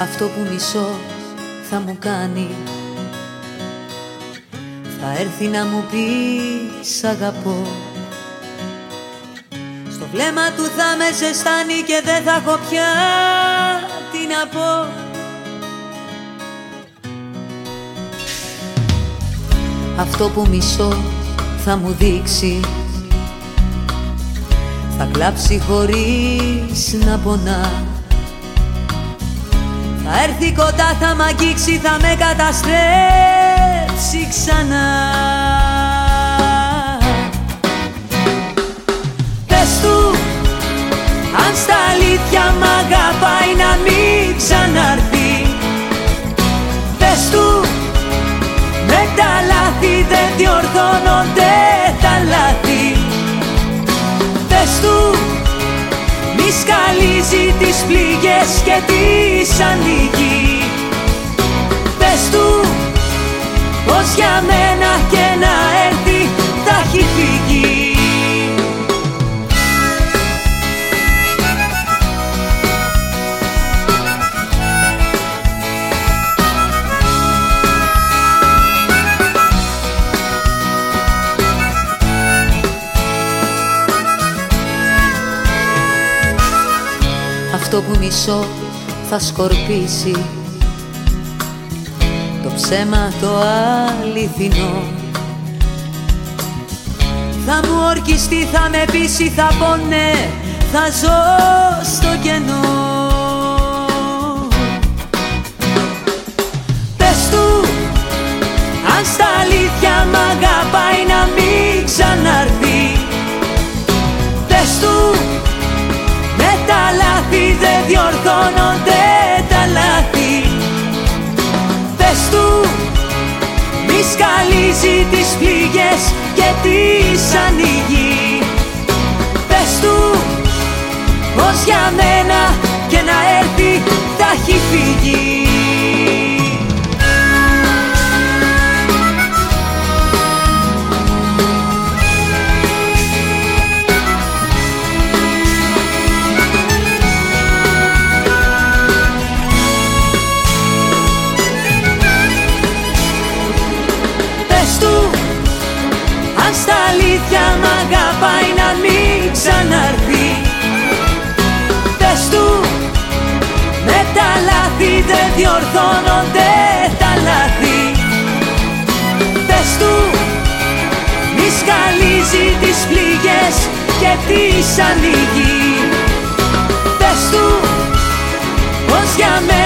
Αυτό που μισώ θα μου κάνει, θα έρθει να μου πει σ' αγαπώ. Στο βλέμμα του θα με ζεστάνει και δεν θα έχω πια τι να πω. Αυτό που μισώ θα μου δείξει, θα κλάψει χωρίς να πονά. Θα έρθει κοντά, θα μ' αγγίξει, θα με καταστρέψει ξανά. Πες του, αν στα αλήθεια μ' αγαπάει, να μην ξαναρθεί. Πες του, με τα λάθη δεν διορθώνονται τα λάθη. Πες του, μη σκαλίζει τις πληγές και τις ανοίγει. Πες του, πως για μένα και να έρθει θα έχει φύγει. Αυτό που μισώ θα σκορπίσει, το ψέμα το αληθινό. Θα μου ορκιστεί, θα με πείσει, θα πω ναι, θα ζω στο κενό. Πες του, αν στα αλήθεια μ' αγαπάει, να μην ξαναρθεί. Πες του, με τα λάθη δεν διορθώνονται τα λάθη. Πες του, μη σκαλίζει τις πληγές και τις ανοίγει. Πες του, πως για μένα και να έρθει θα έχει φύγει. Αν στα αλήθεια μ' αγαπάει, να μην ξαναρθεί. Πες του, με τα λάθη δεν διορθώνονται τα λάθη. Πες του, μη σκαλίζει τις πληγές και τις ανοίγει. Πες του, πως για μένα